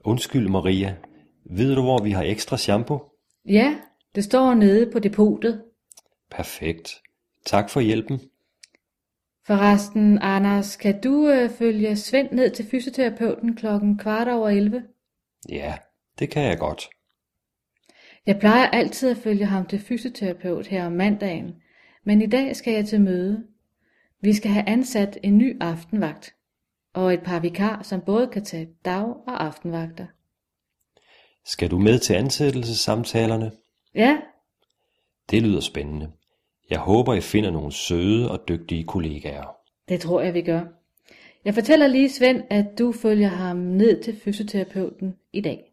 Undskyld Maria, ved du hvor vi har ekstra shampoo? Ja, det står nede på depotet. Perfekt. Tak for hjælpen. Forresten, Anders, kan du følge Svend ned til fysioterapeuten 11:15? Ja, det kan jeg godt. Jeg plejer altid at følge ham til fysioterapeut her om mandagen, men i dag skal jeg til møde. Vi skal have ansat en ny aftenvagt, og et par vikar, som både kan tage dag- og aftenvagter. Skal du med til ansættelsessamtalerne? Ja, Det lyder spændende. Jeg håber, I finder nogle søde og dygtige kollegaer. det tror jeg, vi gør. Jeg fortæller lige Svend, at du følger ham ned til fysioterapeuten i dag.